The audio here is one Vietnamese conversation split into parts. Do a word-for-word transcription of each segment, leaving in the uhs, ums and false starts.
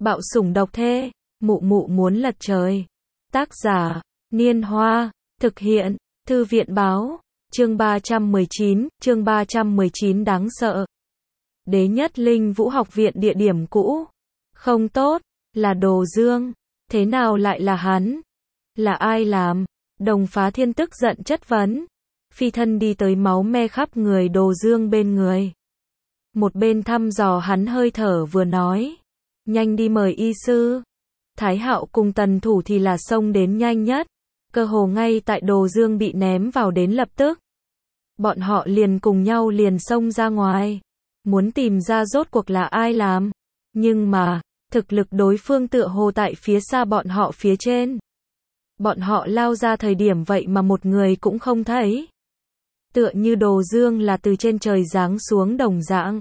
Bạo sủng độc thê, mụ mụ muốn lật trời. Tác giả, Niên Hoa, thực hiện, Thư viện Báo, chương ba trăm mười chín, chương ba trăm mười chín đáng sợ. Đế Nhất Linh Vũ học viện địa điểm cũ. Không tốt, là Đồ Dương. Thế nào lại là hắn? Là ai làm? Đồng Phá Thiên tức giận chất vấn. Phi thân đi tới máu me khắp người Đồ Dương bên người. Một bên thăm dò hắn hơi thở vừa nói. Nhanh đi mời y sư. Thái Hạo cùng Tần Thủ thì là xông đến nhanh nhất. Cơ hồ ngay tại Đồ Dương bị ném vào đến lập tức. Bọn họ liền cùng nhau liền xông ra ngoài. Muốn tìm ra rốt cuộc là ai làm. Nhưng mà, thực lực đối phương tựa hồ tại phía xa bọn họ phía trên. Bọn họ lao ra thời điểm vậy mà một người cũng không thấy. Tựa như Đồ Dương là từ trên trời giáng xuống đồng dạng.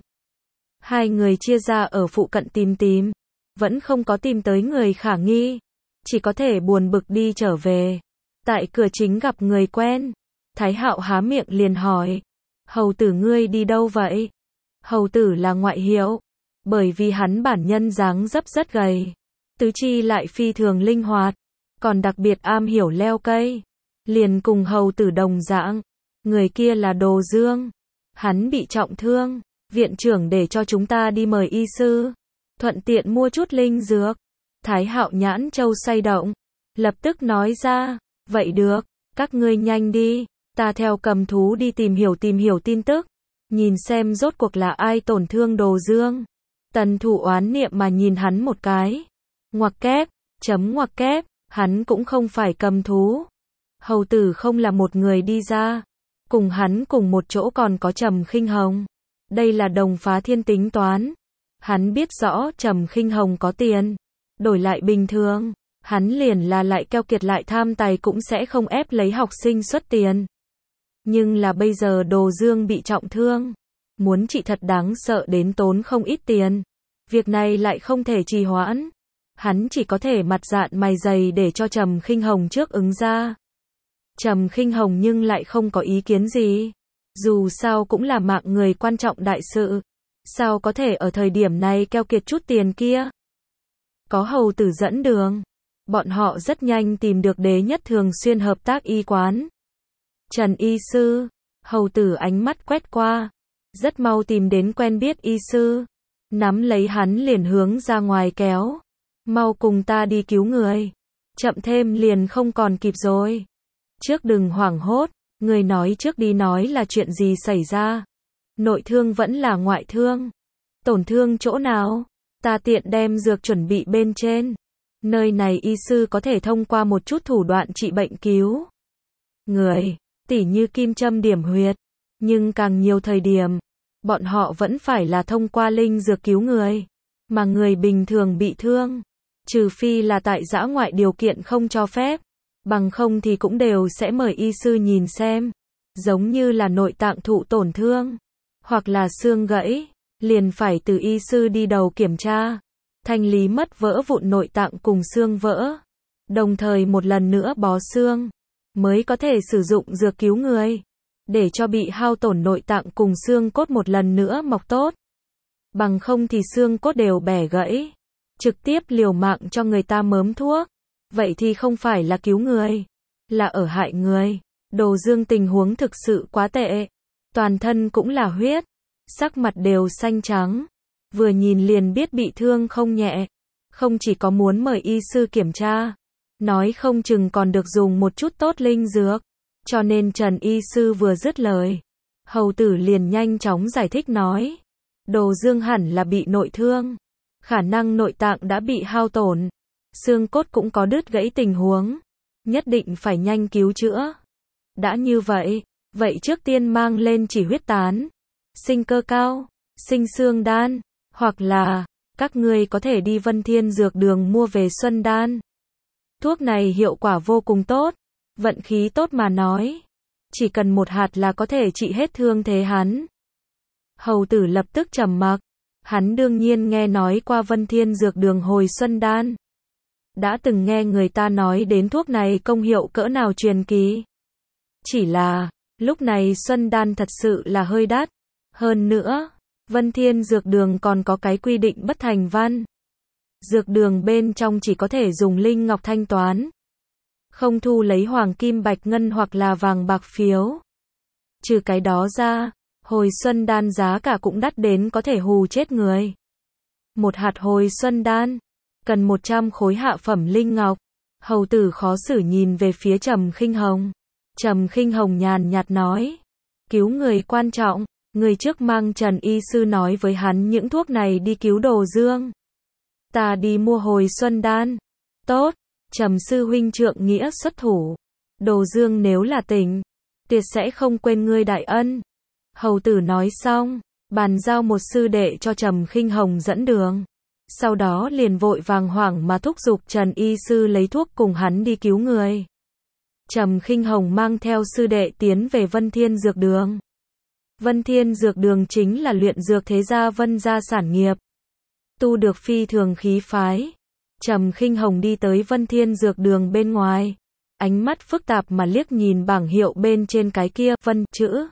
Hai người chia ra ở phụ cận tìm tìm. Vẫn không có tìm tới người khả nghi. Chỉ có thể buồn bực đi trở về. Tại cửa chính gặp người quen. Thái Hạo há miệng liền hỏi. Hầu tử ngươi đi đâu vậy? Hầu tử là ngoại hiệu. Bởi vì hắn bản nhân dáng dấp rất gầy. Tứ chi lại phi thường linh hoạt. Còn đặc biệt am hiểu leo cây. Liền cùng hầu tử đồng dạng. Người kia là Đồ Dương. Hắn bị trọng thương. Viện trưởng để cho chúng ta đi mời y sư. Thuận tiện mua chút linh dược. Thái Hạo nhãn châu say động. Lập tức nói ra. Vậy được. Các ngươi nhanh đi. Ta theo cầm thú đi tìm hiểu tìm hiểu tin tức. Nhìn xem rốt cuộc là ai tổn thương Đồ Dương. Tần Thủ oán niệm mà nhìn hắn một cái. Ngoặc kép. Chấm ngoặc kép. Hắn cũng không phải cầm thú. Hầu tử không là một người đi ra. Cùng hắn cùng một chỗ còn có Trầm Khinh Hồng. Đây là Đồng Phá Thiên tính toán. Hắn biết rõ Trầm Khinh Hồng có tiền. Đổi lại bình thường. Hắn liền là lại keo kiệt lại tham tài cũng sẽ không ép lấy học sinh xuất tiền. Nhưng là bây giờ Đồ Dương bị trọng thương. Muốn trị thật đáng sợ đến tốn không ít tiền. Việc này lại không thể trì hoãn. Hắn chỉ có thể mặt dạn mày dày để cho Trầm Khinh Hồng trước ứng ra. Trầm Khinh Hồng nhưng lại không có ý kiến gì. Dù sao cũng là mạng người quan trọng đại sự. Sao có thể ở thời điểm này keo kiệt chút tiền kia. Có hầu tử dẫn đường. Bọn họ rất nhanh tìm được Đế Nhất thường xuyên hợp tác y quán. Trần y sư. Hầu tử ánh mắt quét qua. Rất mau tìm đến quen biết y sư. Nắm lấy hắn liền hướng ra ngoài kéo. Mau cùng ta đi cứu người. Chậm thêm liền không còn kịp rồi. Trước đừng hoảng hốt. Người nói trước đi nói là chuyện gì xảy ra. Nội thương vẫn là ngoại thương. Tổn thương chỗ nào? Ta tiện đem dược chuẩn bị bên trên. Nơi này y sư có thể thông qua một chút thủ đoạn trị bệnh cứu người. Tỉ như kim châm điểm huyệt. Nhưng càng nhiều thời điểm. Bọn họ vẫn phải là thông qua linh dược cứu người. Mà người bình thường bị thương. Trừ phi là tại dã ngoại điều kiện không cho phép. Bằng không thì cũng đều sẽ mời y sư nhìn xem. Giống như là nội tạng thụ tổn thương. Hoặc là xương gãy. Liền phải từ y sư đi đầu kiểm tra. Thanh lý mất vỡ vụn nội tạng cùng xương vỡ. Đồng thời một lần nữa bó xương. Mới có thể sử dụng dược cứu người. Để cho bị hao tổn nội tạng cùng xương cốt một lần nữa mọc tốt. Bằng không thì xương cốt đều bẻ gãy. Trực tiếp liều mạng cho người ta mớm thuốc. Vậy thì không phải là cứu người. Là ở hại người. Đồ Dương tình huống thực sự quá tệ. Toàn thân cũng là huyết. Sắc mặt đều xanh trắng. Vừa nhìn liền biết bị thương không nhẹ. Không chỉ có muốn mời y sư kiểm tra. Nói không chừng còn được dùng một chút tốt linh dược. Cho nên Trần y sư vừa dứt lời. Hầu tử liền nhanh chóng giải thích nói. Đồ Dương hẳn là bị nội thương. Khả năng nội tạng đã bị hao tổn. Xương cốt cũng có đứt gãy tình huống. Nhất định phải nhanh cứu chữa. Đã như vậy. Vậy trước tiên mang lên chỉ huyết tán. Sinh cơ cao. Sinh xương đan. Hoặc là. Các ngươi có thể đi Vân Thiên Dược Đường mua về Xuân Đan. Thuốc này hiệu quả vô cùng tốt. Vận khí tốt mà nói. Chỉ cần một hạt là có thể trị hết thương thế hắn. Hầu tử lập tức trầm mặc. Hắn đương nhiên nghe nói qua Vân Thiên Dược Đường hồi Xuân Đan. Đã từng nghe người ta nói đến thuốc này công hiệu cỡ nào truyền kỳ. Chỉ là, lúc này Xuân Đan thật sự là hơi đắt. Hơn nữa, Vân Thiên Dược Đường còn có cái quy định bất thành văn. Dược đường bên trong chỉ có thể dùng linh ngọc thanh toán. Không thu lấy hoàng kim bạch ngân hoặc là vàng bạc phiếu. Trừ cái đó ra, hồi xuân đan giá cả cũng đắt đến có thể hù chết người. Một hạt hồi xuân đan, cần một trăm khối hạ phẩm linh ngọc. Hầu tử khó xử nhìn về phía Trầm Khinh Hồng. Trầm Khinh Hồng nhàn nhạt nói, cứu người quan trọng, người trước mang Trần y sư nói với hắn những thuốc này đi cứu Đồ Dương. Ta đi mua hồi xuân đan. Tốt, Trầm sư huynh trượng nghĩa xuất thủ. Đồ Dương nếu là tỉnh, tiệt sẽ không quên ngươi đại ân. Hầu tử nói xong, bàn giao một sư đệ cho Trầm Khinh Hồng dẫn đường. Sau đó liền vội vàng hoảng mà thúc giục Trần y sư lấy thuốc cùng hắn đi cứu người. Trầm Khinh Hồng mang theo sư đệ tiến về Vân Thiên Dược Đường. Vân Thiên Dược Đường chính là luyện dược thế gia Vân gia sản nghiệp. Tu được phi thường khí phái. Trầm Khinh Hồng đi tới Vân Thiên Dược Đường bên ngoài. Ánh mắt phức tạp mà liếc nhìn bảng hiệu bên trên cái kia Vân chữ.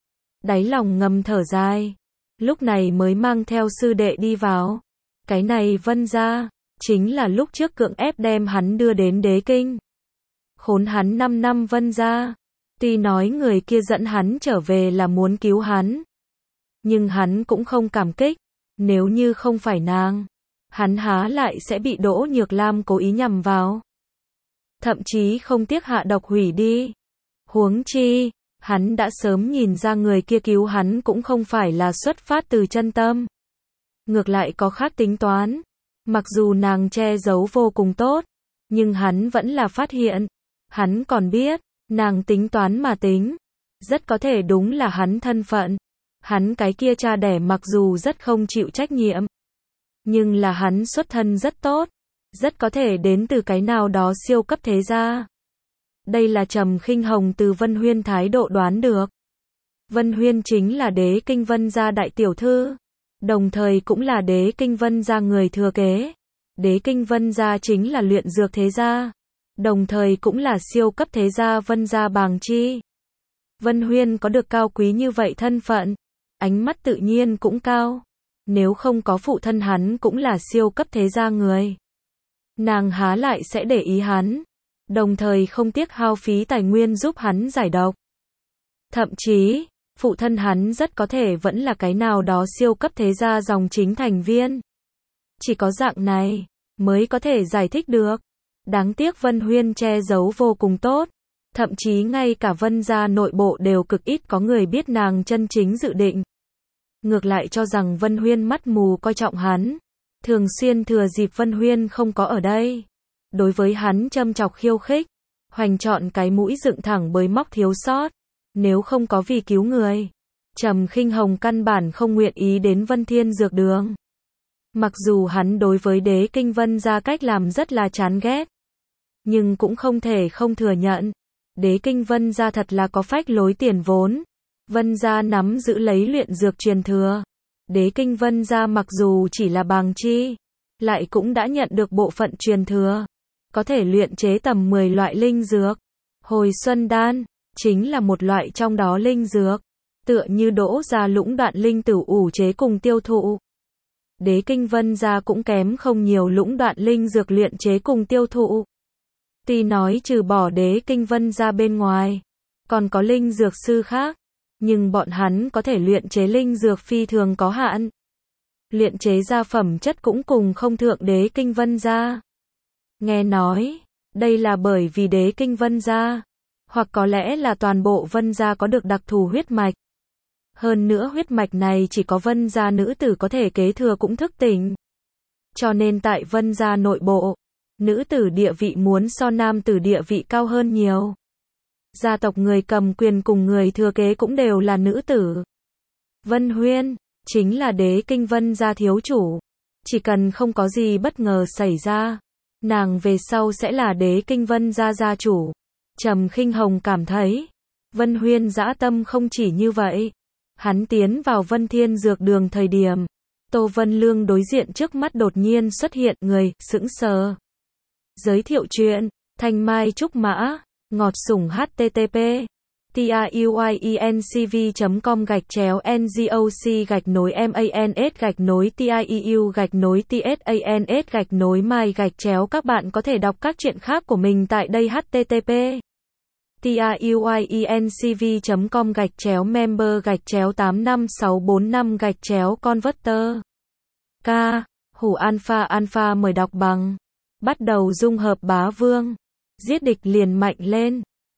Đáy lòng ngầm thở dài. Lúc này mới mang theo sư đệ đi vào. Cái này Vân gia, chính là lúc trước cưỡng ép đem hắn đưa đến đế kinh. Khốn hắn năm năm Vân gia. Tuy nói người kia dẫn hắn trở về là muốn cứu hắn. Nhưng hắn cũng không cảm kích. Nếu như không phải nàng, hắn há lại sẽ bị Đỗ Nhược Lam cố ý nhằm vào. Thậm chí không tiếc hạ độc hủy đi. Huống chi, hắn đã sớm nhìn ra người kia cứu hắn cũng không phải là xuất phát từ chân tâm. Ngược lại có khác tính toán. Mặc dù nàng che giấu vô cùng tốt, nhưng hắn vẫn là phát hiện. Hắn còn biết, nàng tính toán mà tính. Rất có thể đúng là hắn thân phận. Hắn cái kia cha đẻ mặc dù rất không chịu trách nhiệm. Nhưng là hắn xuất thân rất tốt. Rất có thể đến từ cái nào đó siêu cấp thế gia. Đây là Trầm Khinh Hồng từ Vân Huyên thái độ đoán được. Vân Huyên chính là đế kinh Vân gia đại tiểu thư. Đồng thời cũng là đế kinh Vân gia người thừa kế. Đế kinh Vân gia chính là luyện dược thế gia. Đồng thời cũng là siêu cấp thế gia Vân gia bàng chi. Vân Huyên có được cao quý như vậy thân phận. Ánh mắt tự nhiên cũng cao. Nếu không có phụ thân hắn cũng là siêu cấp thế gia người. Nàng há lại sẽ để ý hắn. Đồng thời không tiếc hao phí tài nguyên giúp hắn giải độc. Thậm chí, phụ thân hắn rất có thể vẫn là cái nào đó siêu cấp thế gia dòng chính thành viên. Chỉ có dạng này, mới có thể giải thích được. Đáng tiếc Vân Huyên che giấu vô cùng tốt. Thậm chí ngay cả Vân gia nội bộ đều cực ít có người biết nàng chân chính dự định. Ngược lại cho rằng Vân Huyên mắt mù coi trọng hắn. Thường xuyên thừa dịp Vân Huyên không có ở đây. Đối với hắn châm chọc khiêu khích. Hoành chọn cái mũi dựng thẳng bới móc thiếu sót. Nếu không có vì cứu người, Trầm Khinh Hồng căn bản không nguyện ý đến Vân Thiên Dược Đường. Mặc dù hắn đối với đế kinh Vân gia cách làm rất là chán ghét. Nhưng cũng không thể không thừa nhận. Đế kinh Vân gia thật là có phách lối tiền vốn. Vân gia nắm giữ lấy luyện dược truyền thừa. Đế kinh Vân gia mặc dù chỉ là bàng chi, lại cũng đã nhận được bộ phận truyền thừa. Có thể luyện chế tầm mười loại linh dược. Hồi xuân đan chính là một loại trong đó linh dược. Tựa như Đỗ gia lũng đoạn linh tử ủ chế cùng tiêu thụ. Đế kinh Vân gia cũng kém không nhiều lũng đoạn linh dược luyện chế cùng tiêu thụ. Tuy nói trừ bỏ đế kinh Vân gia bên ngoài, còn có linh dược sư khác. Nhưng bọn hắn có thể luyện chế linh dược phi thường có hạn. Luyện chế ra phẩm chất cũng cùng không thượng đế kinh Vân gia. Nghe nói, đây là bởi vì đế kinh Vân gia, hoặc có lẽ là toàn bộ Vân gia có được đặc thù huyết mạch. Hơn nữa huyết mạch này chỉ có Vân gia nữ tử có thể kế thừa cũng thức tỉnh. Cho nên tại Vân gia nội bộ, nữ tử địa vị muốn so nam tử địa vị cao hơn nhiều. Gia tộc người cầm quyền cùng người thừa kế cũng đều là nữ tử. Vân Huyên chính là đế kinh Vân gia thiếu chủ. Chỉ cần không có gì bất ngờ xảy ra, nàng về sau sẽ là đế kinh Vân gia gia chủ. Trầm Khinh Hồng cảm thấy, Vân Huyên dã tâm không chỉ như vậy. Hắn tiến vào Vân Thiên Dược Đường thời điểm, Tô Vân Lương đối diện trước mắt đột nhiên xuất hiện người, sững sờ. Giới thiệu chuyện, Thanh Mai Trúc Mã, Ngọt Sủng hát tê tê pê tiuyuyencv chấm com gạch chéo ngoc gạch nối mans gạch nối tieu gạch nối tsans gạch nối my gạch chéo. Các bạn có thể đọc các truyện khác của mình tại đây. http tiuyuyencv chấm com gạch chéo member gạch chéo tám năm sáu bốn năm gạch chéo converter. K. Hủ alpha alpha mời đọc bằng. Bắt đầu dung hợp bá vương. Giết địch liền mạnh lên.